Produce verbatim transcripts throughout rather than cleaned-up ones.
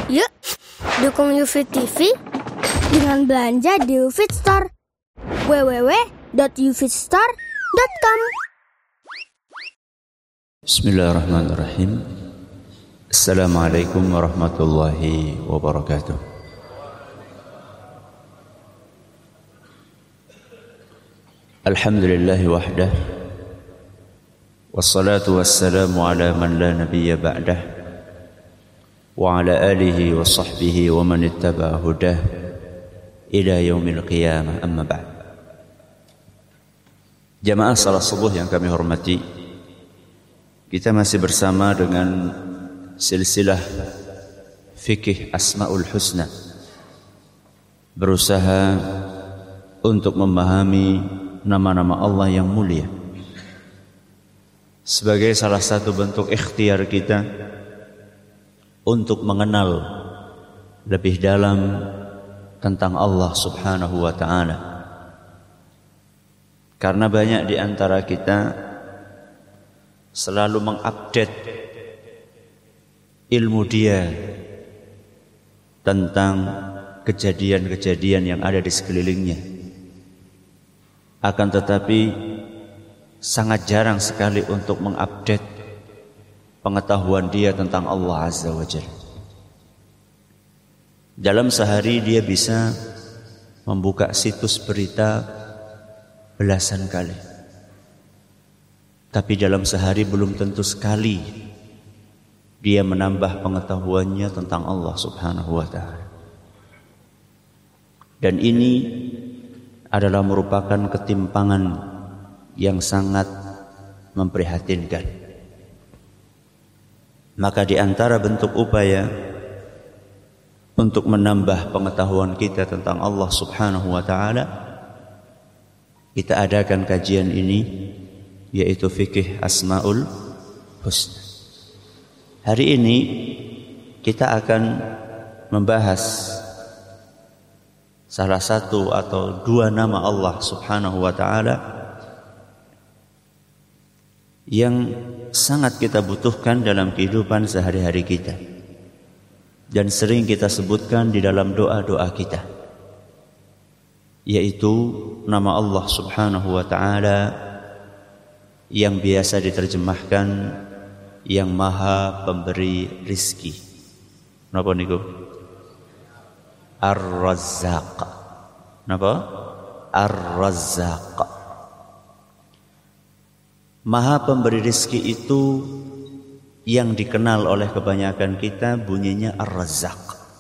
Yuk, dukung UFIT T V dengan belanja di UFIT Store. w w w dot ufitstore dot com. Bismillahirrahmanirrahim. Assalamualaikum warahmatullahi wabarakatuh. Alhamdulillahi wahdah, wassalatu wassalamu ala man la nabiyya ba'dah, wa ala alihi wa sahbihi wa man ittaba'a hudah ila yaumil qiyamah, amma ba'd. Jamaah salat subuh yang kami hormati, kita masih bersama dengan silsilah fikih Asmaul Husna, berusaha untuk memahami nama-nama Allah yang mulia sebagai salah satu bentuk ikhtiar kita untuk mengenal lebih dalam tentang Allah Subhanahu wa ta'ala. Karena banyak di antara kita selalu mengupdate ilmu dia tentang kejadian-kejadian yang ada di sekelilingnya. Akan tetapi sangat jarang sekali untuk mengupdate pengetahuan dia tentang Allah Azza wa Jalla. Dalam sehari dia bisa membuka situs berita belasan kali, tapi dalam sehari belum tentu sekali dia menambah pengetahuannya tentang Allah Subhanahu wa ta'ala. Dan ini adalah merupakan ketimpangan yang sangat memprihatinkan. Maka di antara bentuk upaya untuk menambah pengetahuan kita tentang Allah Subhanahu wa ta'ala, kita adakan kajian ini, yaitu fikih Asmaul Husna. Hari ini kita akan membahas salah satu atau dua nama Allah Subhanahu wa ta'ala yang sangat kita butuhkan dalam kehidupan sehari-hari kita dan sering kita sebutkan di dalam doa-doa kita, yaitu nama Allah Subhanahu wa ta'ala yang biasa diterjemahkan yang maha pemberi rizki. Napa niku? Ar-Razzaq. Napa? Ar-Razzaq. Maha pemberi rizki itu yang dikenal oleh kebanyakan kita bunyinya Ar-Razzaq.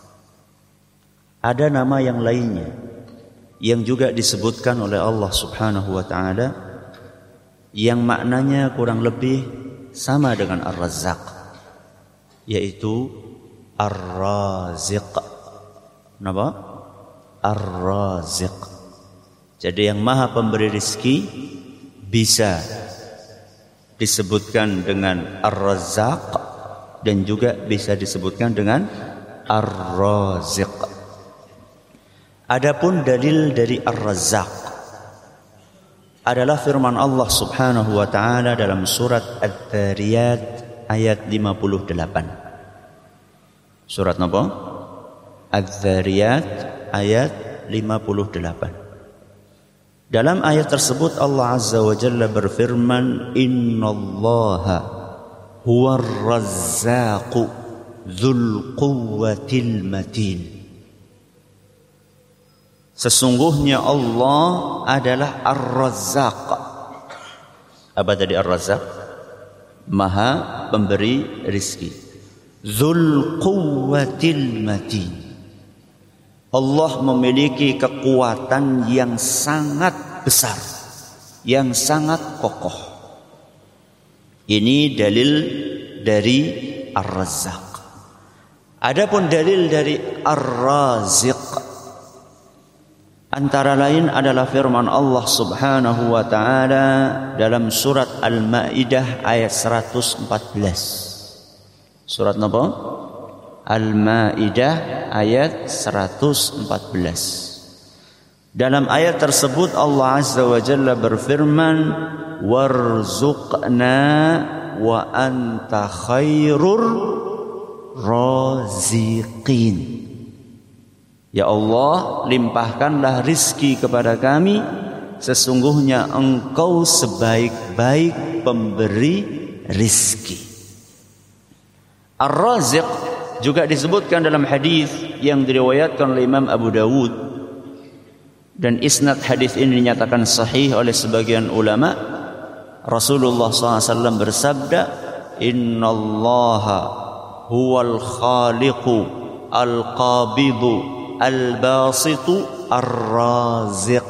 Ada nama yang lainnya yang juga disebutkan oleh Allah Subhanahu wa ta'ala yang maknanya kurang lebih sama dengan Ar-Razzaq, yaitu Ar-Raziq. Napa? Ar-Raziq. Jadi yang maha pemberi rizki bisa disebutkan dengan Ar-Razzaq dan juga bisa disebutkan dengan Ar-Raziq. Adapun dalil dari Ar-Razzaq adalah firman Allah Subhanahu wa ta'ala dalam surat Adz-Dzariyat ayat lima puluh delapan. Surat apa? Adz-Dzariyat ayat lima puluh delapan. Dalam ayat tersebut Allah Azza wa Jalla berfirman, innallaha huwar razzaqu dzul quwwatil matin. Sesungguhnya Allah adalah Ar-Razzaq. Apa tadi Ar-Razzaq? Maha pemberi rizki. Dzul quwwatil matin. Allah memiliki kekuatan yang sangat besar, yang sangat kokoh. Ini dalil dari Ar-Razzaq. Adapun dalil dari Ar-Raziq antara lain adalah firman Allah Subhanahu wa ta'ala dalam surat Al-Maidah ayat seratus empat belas. Surat apa? Al-Maidah ayat seratus empat belas. Dalam ayat tersebut Allah Azza wa Jalla berfirman, warzuqna wa anta khairur raziqin. Ya Allah, limpahkanlah rizki kepada kami, sesungguhnya Engkau sebaik-baik pemberi rizki. Ar-Raziq juga disebutkan dalam hadis yang diriwayatkan oleh Imam Abu Dawud, dan isnad hadis ini dinyatakan sahih oleh sebagian ulama. Rasulullah shallallahu alaihi wasallam bersabda, Innallaha huwal khaliqu al-qabidu al-basitu ar-raziq.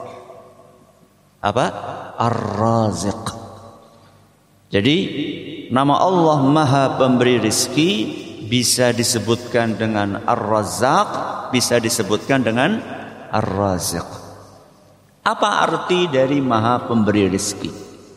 Apa? Ar-Raziq. Jadi nama Allah Maha Pemberi Rizki bisa disebutkan dengan Ar-Razzaq, bisa disebutkan dengan Ar-Raziq. Apa arti dari Maha Pemberi Rizki?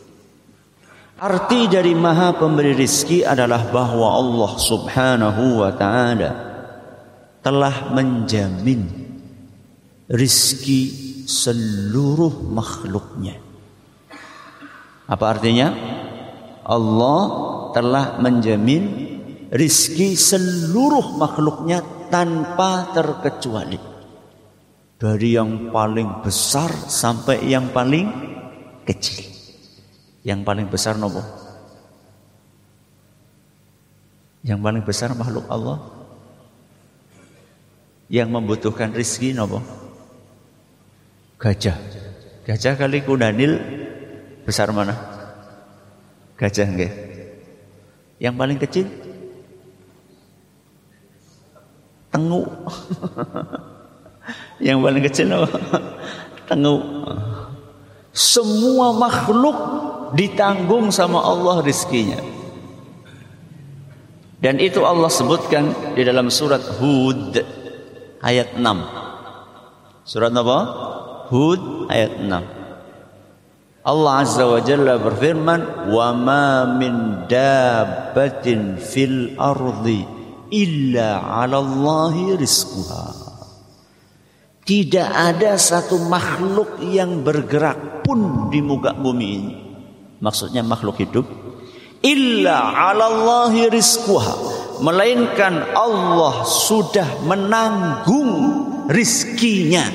Arti dari Maha Pemberi Rizki adalah bahwa Allah Subhanahu wa ta'ala telah menjamin rizki seluruh makhluknya. Apa artinya? Allah telah menjamin rizki seluruh makhluknya tanpa terkecuali, dari yang paling besar sampai yang paling kecil. Yang paling besar nopo? Yang paling besar makhluk Allah. Yang membutuhkan rizki nopo? Gajah. Gajah kali kudanil besar mana? Gajah nggih. Yang paling kecil? Tengu. Yang paling kecil apa? Tengu. Semua makhluk ditanggung sama Allah rizkinya. Dan itu Allah sebutkan di dalam surat Hud ayat enam. Surat apa? Hud ayat enam. Allah Azza wa Jalla berfirman, "Wa ma min dabbatin fil ardi illa 'ala Allahi rizquha." Tidak ada satu makhluk yang bergerak pun di muka bumi ini. Maksudnya makhluk hidup. Illa 'ala Allahi rizquha. Melainkan Allah sudah menanggung rizkinya.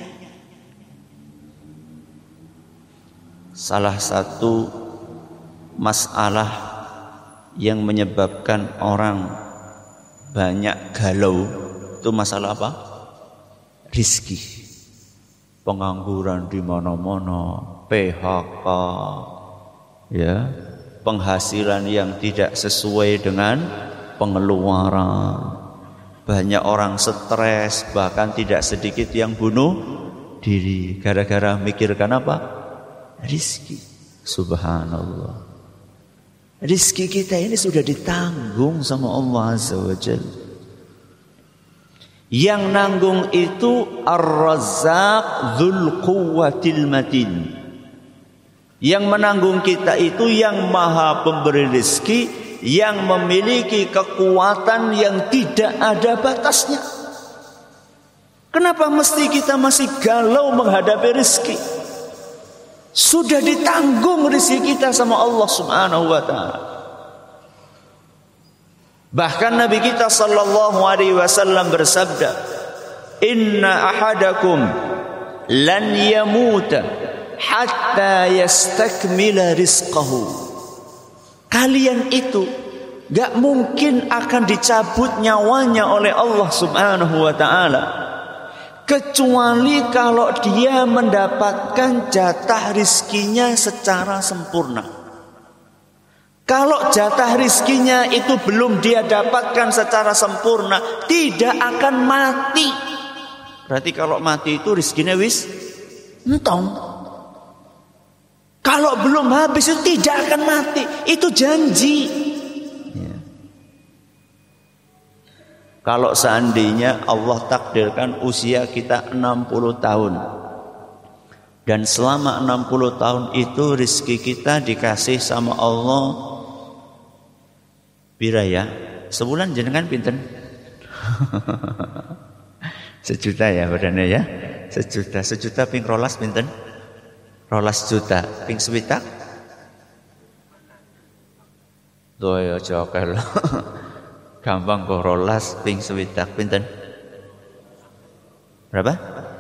Salah satu masalah yang menyebabkan orang banyak galau itu masalah apa? Rizki. Pengangguran di mana-mana, P H K, ya, penghasilan yang tidak sesuai dengan pengeluaran. Banyak orang stres, bahkan tidak sedikit yang bunuh diri gara-gara mikirkan apa? Rizki. Subhanallah. Rizki kita ini sudah ditanggung sama Allah Azza wa Jalla. Yang nanggung itu Ar-Razzaq Dzul Quwwatil Matin. Yang menanggung kita itu yang Maha Pemberi rizki, yang memiliki kekuatan yang tidak ada batasnya. Kenapa mesti kita masih galau menghadapi rizki? Sudah ditanggung rizki kita sama Allah Subhanahu wa ta'ala. Bahkan Nabi kita sallallahu alaihi wasallam bersabda, "Inna ahadakum lan yamuta hatta yastakmila rizqahu." Kalian itu gak mungkin akan dicabut nyawanya oleh Allah Subhanahu wa ta'ala, kecuali kalau dia mendapatkan jatah rizkinya secara sempurna. Kalau jatah rizkinya itu belum dia dapatkan secara sempurna, tidak akan mati. Berarti kalau mati itu rizkinya wis entong. Kalau belum habis itu tidak akan mati. Itu janji. Ya. Kalau seandainya Allah takdirkan usia kita enam puluh tahun, dan selama enam puluh tahun itu rizki kita dikasih sama Allah pira ya? Sebulan jenengan pinten? Sejuta ya badannya ya? Sejuta. Sejuta ping rolas pinten? Rolas juta. Ping switak? Doyo jokel. Gampang kok rolas ping swidak pinten? Berapa?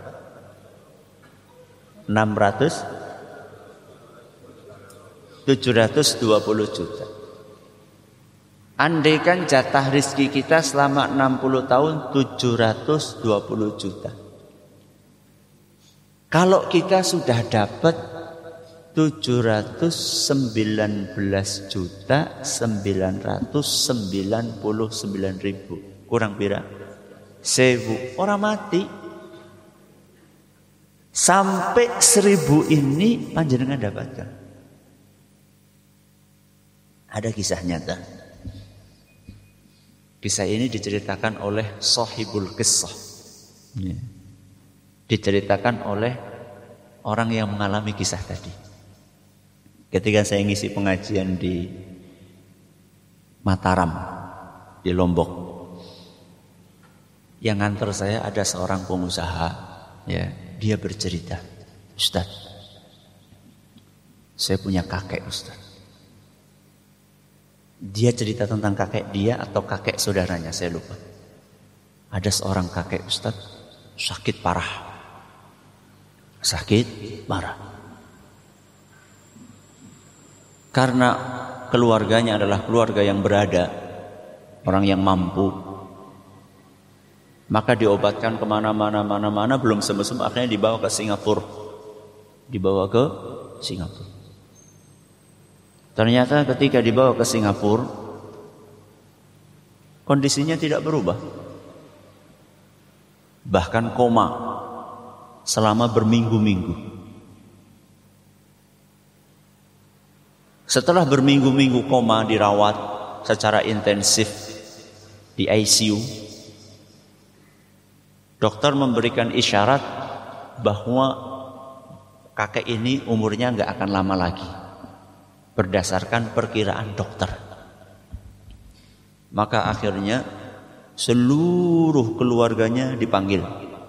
enam ratus tujuh ratus dua puluh juta. Andaikan jatah rizki kita selama enam puluh tahun tujuh ratus dua puluh juta. Kalau kita sudah dapat tujuh ratus sembilan belas juta sembilan ratus sembilan puluh sembilan ribu. Kurang pira? Sewu. Orang mati. Sampai seribu ini panjenengan dapatkan. Ada kisah nyata. Kisah ini diceritakan oleh Sahibul Qissah. Ya. Diceritakan oleh orang yang mengalami kisah tadi. Ketika saya ngisi pengajian di Mataram, di Lombok, yang nganter saya ada seorang pengusaha, ya, dia bercerita, Ustaz, saya punya kakek Ustaz. Dia cerita tentang kakek dia atau kakek saudaranya, saya lupa. Ada seorang kakek Ustaz, sakit parah, sakit parah. Karena keluarganya adalah keluarga yang berada, orang yang mampu, maka diobatkan kemana-mana, mana-mana, belum sembuh-sembuh, akhirnya dibawa ke Singapura. Dibawa ke Singapura. Ternyata ketika dibawa ke Singapura, kondisinya tidak berubah. Bahkan koma selama berminggu-minggu. Setelah berminggu-minggu koma, dirawat secara intensif di I C U, dokter memberikan isyarat bahwa kakek ini umurnya nggak akan lama lagi berdasarkan perkiraan dokter. Maka akhirnya seluruh keluarganya dipanggil,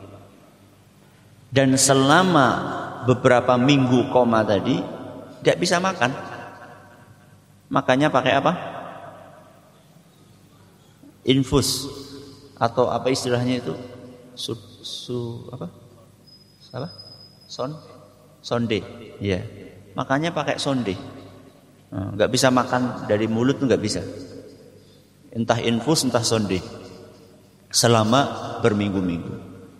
dan selama beberapa minggu koma tadi nggak bisa makan. Makanya pakai apa? Infus atau apa istilahnya itu? Su, su apa? Salah? Son, sonde. Ya. Makanya pakai sonde. Nah, nggak bisa makan dari mulut tuh nggak bisa. Entah infus, entah sonde. Selama berminggu-minggu.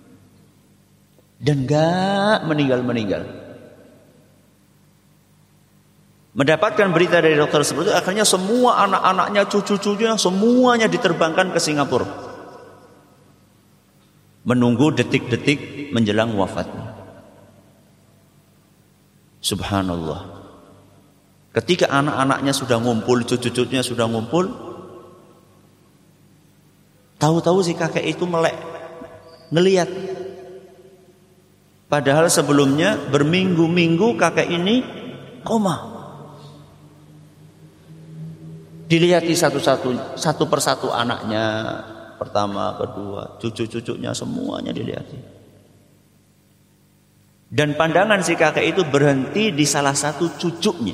Dan nggak meninggal-meninggal. Mendapatkan berita dari dokter seperti itu, akhirnya semua anak-anaknya, cucu-cucunya, semuanya diterbangkan ke Singapura. Menunggu detik-detik menjelang wafatnya. Subhanallah. Ketika anak-anaknya sudah ngumpul, cucu-cucunya sudah ngumpul, tahu-tahu si kakek itu melek, ngelihat. Padahal sebelumnya berminggu-minggu kakek ini koma. Dilihati satu-satu, satu persatu anaknya, pertama, kedua, cucu-cucunya, semuanya dilihati. Dan pandangan si kakek itu berhenti di salah satu cucunya,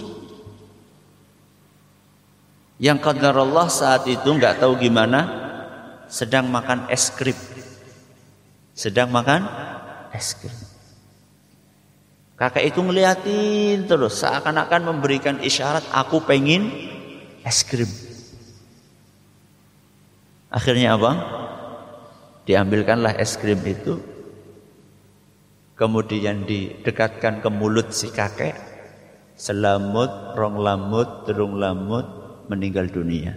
yang qadarullah saat itu nggak tahu gimana, sedang makan es krim, sedang makan es krim. Kakek itu ngeliatin terus, seakan-akan memberikan isyarat, aku pengen es krim. Akhirnya apa? Diambilkanlah es krim itu, kemudian didekatkan ke mulut si kakek. Selamut, rong lamut, terung lamut, meninggal dunia.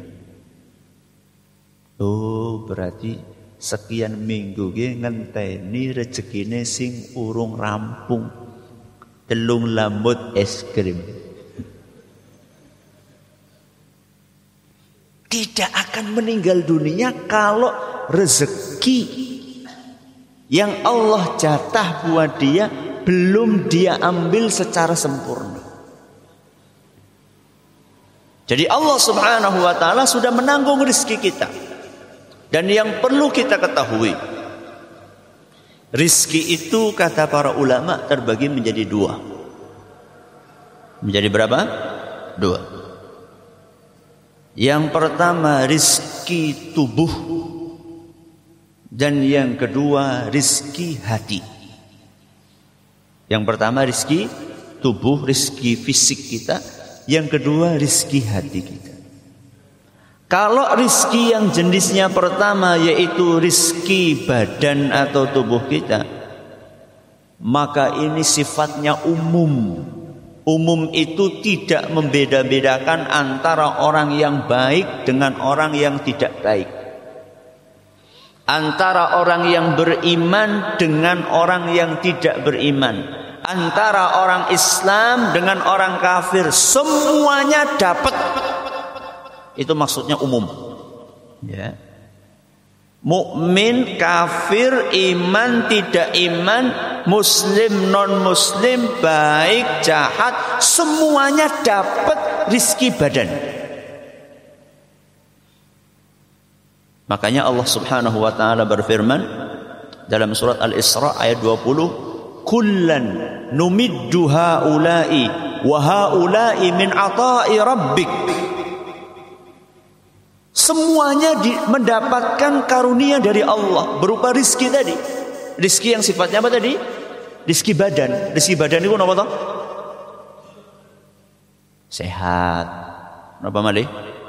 Oh, berarti sekian minggu ki ngenteni rezekine sing urung rampung. Telung lamut es krim. Tidak akan meninggal dunia kalau rezeki yang Allah jatah buat dia belum dia ambil secara sempurna. Jadi Allah Subhanahu wa taala sudah menanggung rezeki kita. Dan yang perlu kita ketahui, rezeki itu kata para ulama terbagi menjadi dua. Menjadi berapa? Dua. Yang pertama rizki rizki tubuh, dan yang kedua rizki hati. Yang pertama rizki tubuh, rizki fisik kita. Yang kedua rizki hati kita. Kalau rizki yang jenisnya pertama yaitu rizki badan atau tubuh kita, maka ini sifatnya umum. Umum itu tidak membeda-bedakan antara orang yang baik dengan orang yang tidak baik, antara orang yang beriman dengan orang yang tidak beriman, antara orang Islam dengan orang kafir. Semuanya dapat. Itu maksudnya umum. Ya. Mukmin, kafir, iman, tidak iman, muslim, non muslim, baik, jahat, semuanya dapat rizki badan. Makanya Allah Subhanahu wa taala berfirman dalam surat Al-Isra ayat dua puluh, "Kullan numiddu haula'i wa haula'i min ata'i rabbik." Semuanya di, mendapatkan karunia dari Allah berupa rizki tadi. Rizki yang sifatnya apa tadi? Rizki badan. Rizki badan itu apa toh? Sehat. Apa malih?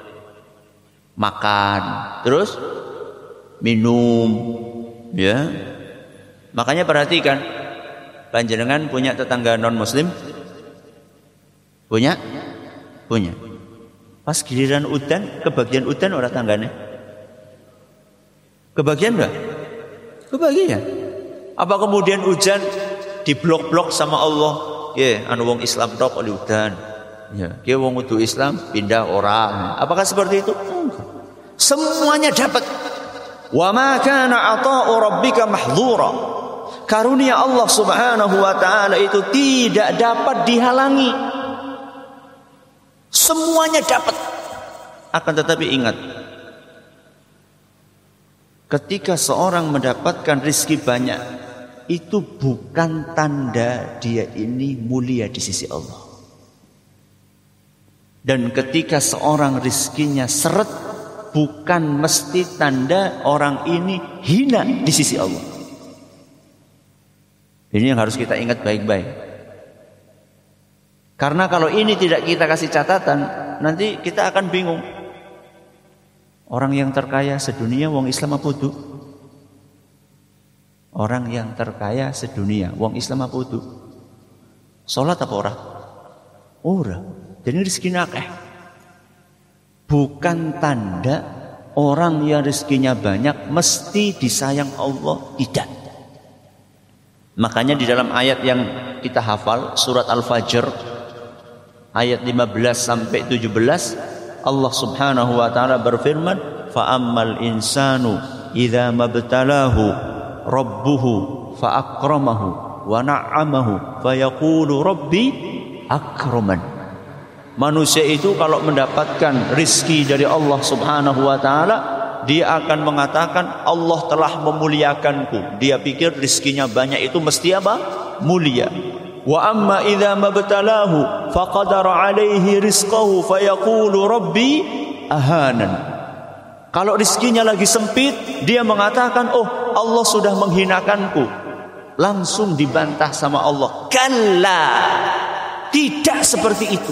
Makan. Terus minum. Ya. Makanya perhatikan, panjenengan punya tetangga non muslim? Punya? Punya. Pas giliran udan, kebagian udan orang tanggane. Kebagian enggak? Kebagian. Apa kemudian hujan diblok-blok sama Allah? Ya, anu wong Islam tok oleh udan. Ya, ki wong kudu Islam pindah orang. Apakah seperti itu? Enggak. Semuanya dapat. Wa ma kana ata'u rabbika mahdhura. Karunia Allah Subhanahu wa taala itu tidak dapat dihalangi. Semuanya dapat. Akan tetapi ingat, ketika seorang mendapatkan rizki banyak, itu bukan tanda dia ini mulia di sisi Allah. Dan ketika seorang rizkinya seret, bukan mesti tanda orang ini hina di sisi Allah. Ini yang harus kita ingat baik-baik. Karena kalau ini tidak kita kasih catatan, nanti kita akan bingung. Orang yang terkaya sedunia wong Islam apa itu? Orang yang terkaya sedunia wong Islam apa itu? Salat apa ora? Ora. Jadi rezeki akeh. Bukan tanda orang yang rezekinya banyak mesti disayang Allah, tidak. Makanya di dalam ayat yang kita hafal surat Al-Fajr ayat lima belas sampai tujuh belas, Allah Subhanahu wa taala berfirman, "Fa ammal insanu idza mabtalahu rabbuhu fa akramahu wa na'amahu fa yaqulu rabbi akraman." Manusia itu kalau mendapatkan rizki dari Allah Subhanahu wa taala, dia akan mengatakan Allah telah memuliakanku. Dia pikir rizkinya banyak itu mesti apa? Mulia. Wa amma idza mabtalahu faqadara alaihi rizqahu fayaqulu rabbi ahanan. Kalau rizkinya lagi sempit, dia mengatakan, "Oh, Allah sudah menghinakanku." Langsung dibantah sama Allah. Kalla. Tidak seperti itu.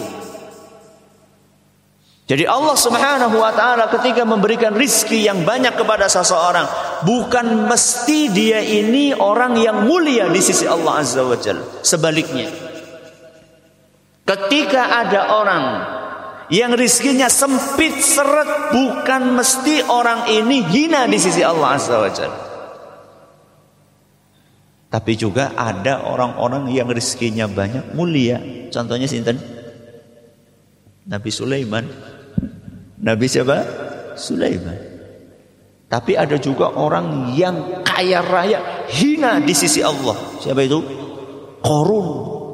Jadi Allah Subhanahu wa taala ketika memberikan rizki yang banyak kepada seseorang, bukan mesti dia ini orang yang mulia di sisi Allah Azza wa Jalla. Sebaliknya, ketika ada orang yang rizkinya sempit seret, bukan mesti orang ini hina di sisi Allah Azza wa Jalla. Tapi juga ada orang-orang yang rizkinya banyak mulia. Contohnya sinten? Nabi Sulaiman. Nabi siapa? Sulaiman. Tapi ada juga orang yang kaya raya, hina di sisi Allah. Siapa itu? Qarun.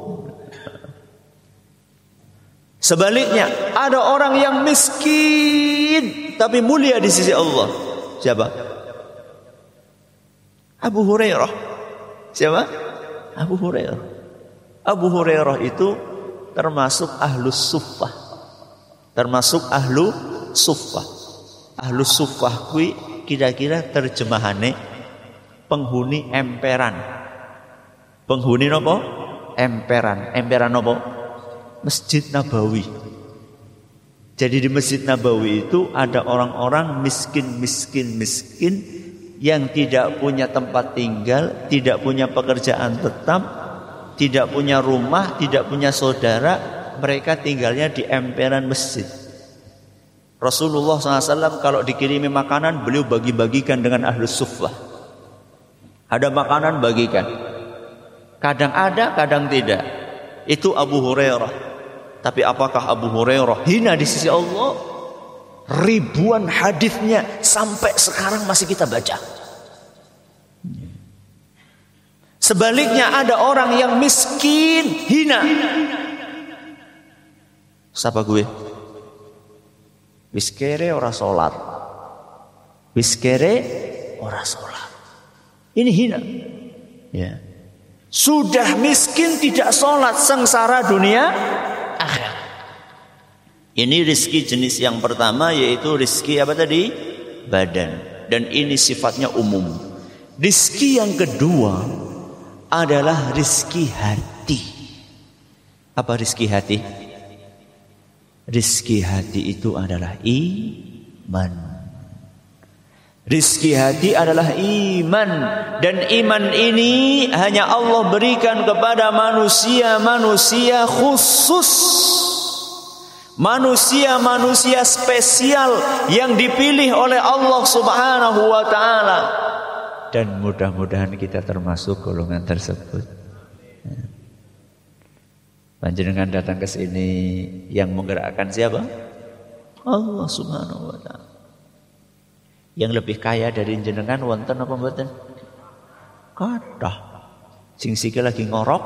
Sebaliknya, ada orang yang miskin tapi mulia di sisi Allah. Siapa? Abu Hurairah. Siapa? Abu Hurairah. Abu Hurairah itu termasuk ahlus suffah. Termasuk ahlu suffah. Ahlus suffah kuwi kira-kira terjemahane penghuni emperan. Penghuni napa? Emperan. Emperan napa? Masjid Nabawi. Jadi di Masjid Nabawi itu ada orang-orang miskin-miskin-miskin yang tidak punya tempat tinggal, tidak punya pekerjaan tetap, tidak punya rumah, tidak punya saudara, mereka tinggalnya di emperan masjid. Rasulullah shallallahu alaihi wasallam kalau dikirimi makanan, beliau bagi-bagikan dengan ahlus suffah. Ada makanan bagikan. Kadang ada, kadang tidak. Itu Abu Hurairah. Tapi apakah Abu Hurairah hina di sisi Allah? Ribuan hadisnya sampai sekarang masih kita baca. Sebaliknya ada orang yang miskin, hina. Siapa gue? Wis kere ora salat. Wis kere ora salat. Ini hina. Ya. Sudah miskin tidak salat, sengsara dunia akhirat. Ini rizki jenis yang pertama, yaitu rizki apa tadi? Badan. Dan ini sifatnya umum. Rizki yang kedua adalah rizki hati. Apa rizki hati? Rizki hati itu adalah iman. Rizki hati adalah iman. Dan iman ini hanya Allah berikan kepada manusia-manusia khusus. Manusia-manusia spesial yang dipilih oleh Allah subhanahu wa ta'ala. Dan mudah-mudahan kita termasuk golongan tersebut. Panjenengan datang ke sini yang menggerakkan siapa? Allah subhanahu wa ta'ala. Yang lebih kaya dari jenengan wonten apa mboten? Kathah. Sing sikil lagi ngorok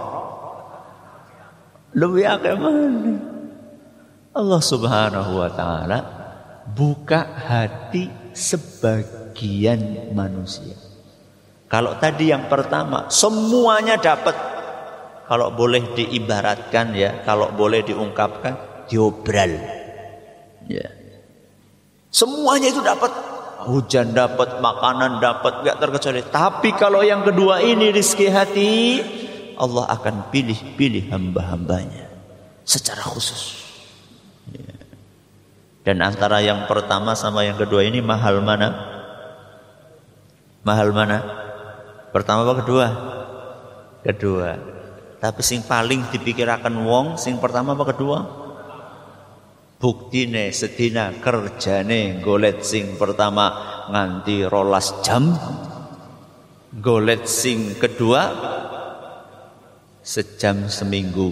lebih akeh mana? Allah subhanahu wa ta'ala buka hati sebagian manusia. Kalau tadi yang pertama semuanya dapat. Kalau boleh diibaratkan ya, kalau boleh diungkapkan, diobral. Ya. Semuanya itu dapat. Hujan dapat, makanan dapat, enggak terkecuali. Tapi kalau yang kedua ini rizki hati, Allah akan pilih-pilih hamba-hambanya secara khusus. Ya. Dan antara yang pertama sama yang kedua ini mahal mana? Mahal mana? Pertama apa kedua? Kedua. Tapi sing paling dipikirakan wong sing pertama apa kedua? Buktine sedina kerjane golet sing pertama nganti rolas jam, golet sing kedua sejam seminggu.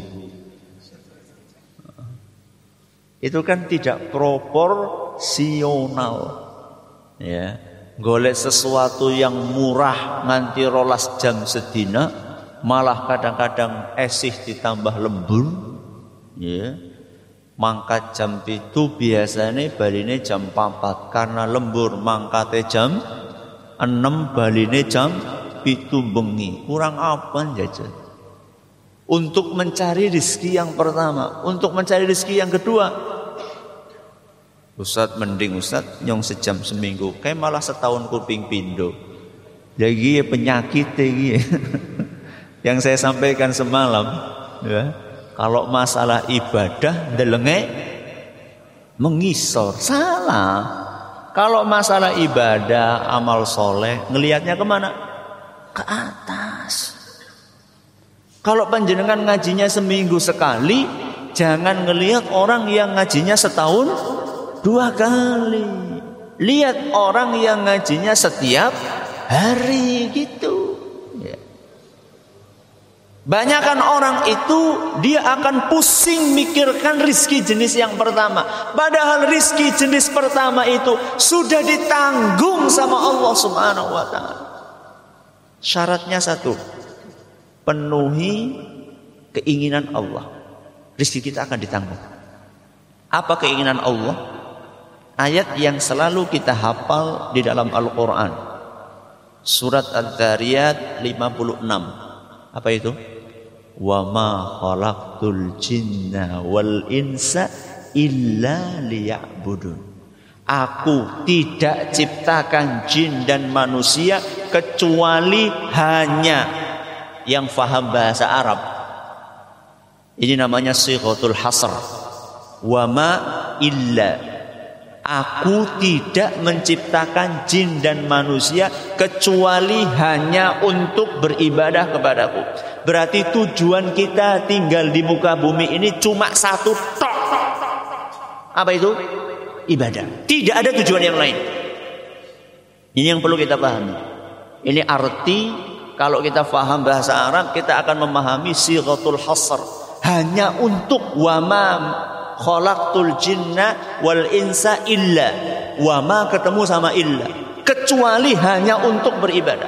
Itu kan tidak proporsional. Ya, golet sesuatu yang murah nganti rolas jam sedina. Malah kadang-kadang esih ditambah lembur, ya. Mangkat jam itu biasanya baline jam papat karena lembur mangkate jam enam baline jam pitu bengi. Kurang apa jajan? Untuk mencari rezeki yang pertama, untuk mencari rezeki yang kedua. Ustaz mending Ustaz nyong sejam seminggu, kayak malah setahun kuping pindo. Jadi penyakit iki. Yang saya sampaikan semalam, ya, kalau masalah ibadah delenge mengisor, salah. Kalau masalah ibadah, amal soleh, ngelihatnya kemana? Ke atas. Kalau panjenengan ngajinya seminggu sekali, jangan ngelihat orang yang ngajinya setahun dua kali. Lihat orang yang ngajinya setiap hari gitu. Banyakan orang itu dia akan pusing mikirkan rizki jenis yang pertama. Padahal rizki jenis pertama itu sudah ditanggung sama Allah subhanahu wa ta'ala. Syaratnya satu, penuhi keinginan Allah. Rizki kita akan ditanggung. Apa keinginan Allah? Ayat yang selalu kita hafal di dalam Al-Quran. Surat Ad-Dhariyat lima puluh enam. Apa itu? Wa ma khalaqtul jinna wal insa illa liya'budun. Aku tidak ciptakan jin dan manusia kecuali hanya yang faham bahasa Arab. Ini namanya sighatul hasr. Wa ma illa. Aku tidak menciptakan jin dan manusia kecuali hanya untuk beribadah kepadaku. Berarti tujuan kita tinggal di muka bumi ini cuma satu tok. Apa itu? Ibadah. Tidak ada tujuan yang lain. Ini yang perlu kita pahami. Ini arti kalau kita paham bahasa Arab, kita akan memahami sighatul hasr. Hanya untuk wama khalaqtul jinna wal insa illa. Wama ketemu sama illa. Kecuali hanya untuk beribadah.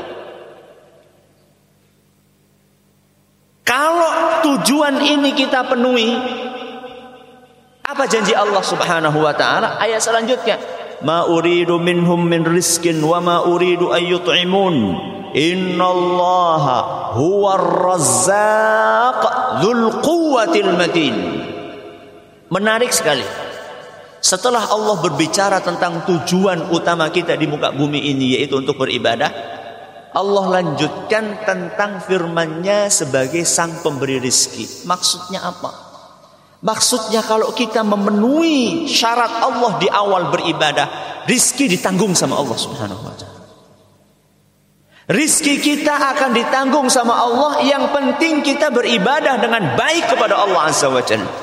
Kalau tujuan ini kita penuhi, apa janji Allah Subhanahu wa taala? Ayat selanjutnya, ma uridu minhum min rizkin wa ma uridu an yut'imun. Innallaha huwar razzaq dzul quwwatil matin. Menarik sekali. Setelah Allah berbicara tentang tujuan utama kita di muka bumi ini, yaitu untuk beribadah, Allah lanjutkan tentang firman-Nya sebagai sang pemberi rizki. Maksudnya apa? Maksudnya kalau kita memenuhi syarat Allah di awal beribadah, rizki ditanggung sama Allah Subhanahu wa ta'ala. Rizki kita akan ditanggung sama Allah. Yang penting kita beribadah dengan baik kepada Allah Azza wa Jalla.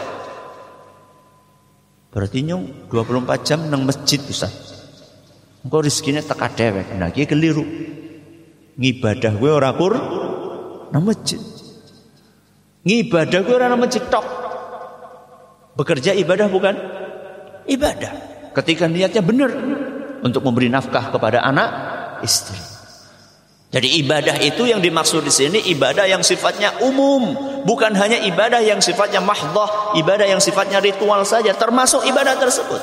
Berarti nyong dua puluh empat jam nang masjid Ustaz. Engko rezekine teka dhewek. Nah iki keliru. Ngibadah gue ora kur nang masjid. Ngibadah gue ora nang masjid tok. Bekerja ibadah bukan? Ibadah. Ketika niatnya benar untuk memberi nafkah kepada anak, istri. Jadi ibadah itu yang dimaksud di sini ibadah yang sifatnya umum, bukan hanya ibadah yang sifatnya mahdhah, ibadah yang sifatnya ritual saja, termasuk ibadah tersebut.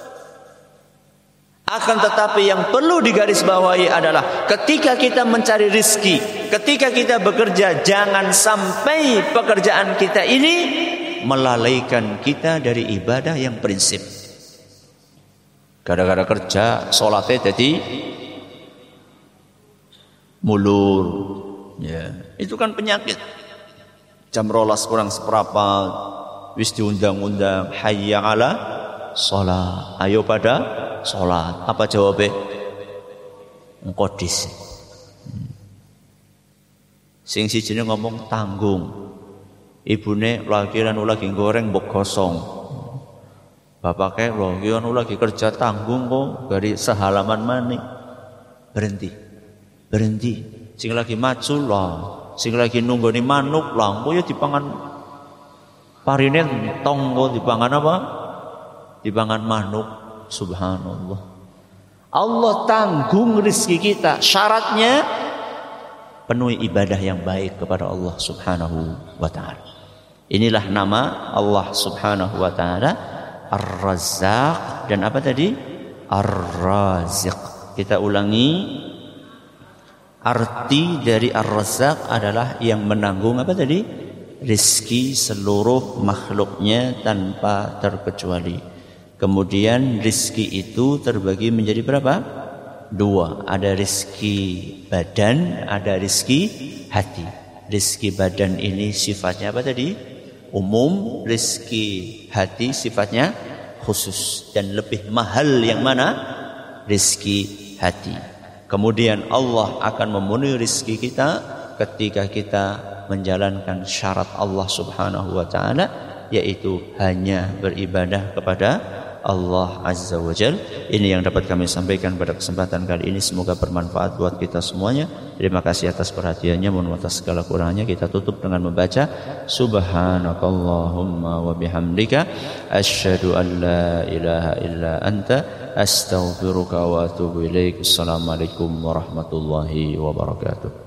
Akan tetapi yang perlu digarisbawahi adalah ketika kita mencari rizki, ketika kita bekerja, jangan sampai pekerjaan kita ini melalaikan kita dari ibadah yang prinsip. Gara-gara kerja, sholatnya jadi mulur, ya itu kan penyakit. Jam rolas kurang seperempat, wis diundang-undang, hayya ala sholat, ayo pada sholat. Apa jawabnya? Ngkodis. Hmm. Sing sijine ngomong tanggung, ibune lagi anu lagi goreng mbok gosong. Bapaknya lagi anu lagi kerja tanggung kok dari sehalaman mani. Berhenti. Berhenti. Sing lagi maju lah, sing lagi nunggoni manuk lah, kok ya dipangan parine tong kok dipangan apa? Dipangan manuk. Subhanallah. Allah tanggung rezeki kita. Syaratnya penuhi ibadah yang baik kepada Allah Subhanahu wa taala. Inilah nama Allah Subhanahu wa taala, Ar-Razzaq dan apa tadi? Ar-Raziq. Kita ulangi. Arti dari Ar-Razzaq adalah yang menanggung apa tadi? Rizki seluruh makhluknya tanpa terkecuali. Kemudian rizki itu terbagi menjadi berapa? Dua. Ada rizki badan, ada rizki hati. Rizki badan ini sifatnya apa tadi? Umum. Rizki hati sifatnya khusus. Dan lebih mahal yang mana? Rizki hati. Kemudian Allah akan memenuhi rizki kita ketika kita menjalankan syarat Allah Subhanahu wa ta'ala, yaitu hanya beribadah kepada Allah Azza wa Jal. Ini yang dapat kami sampaikan pada kesempatan kali ini. Semoga bermanfaat buat kita semuanya. Terima kasih atas perhatiannya. Mohon atas segala kurangnya. Kita tutup dengan membaca Subhanakallahumma wa bihamdika asyhadu an la ilaha illa anta astaghfiruka wa atubu ilaik. Assalamualaikum warahmatullahi wabarakatuh.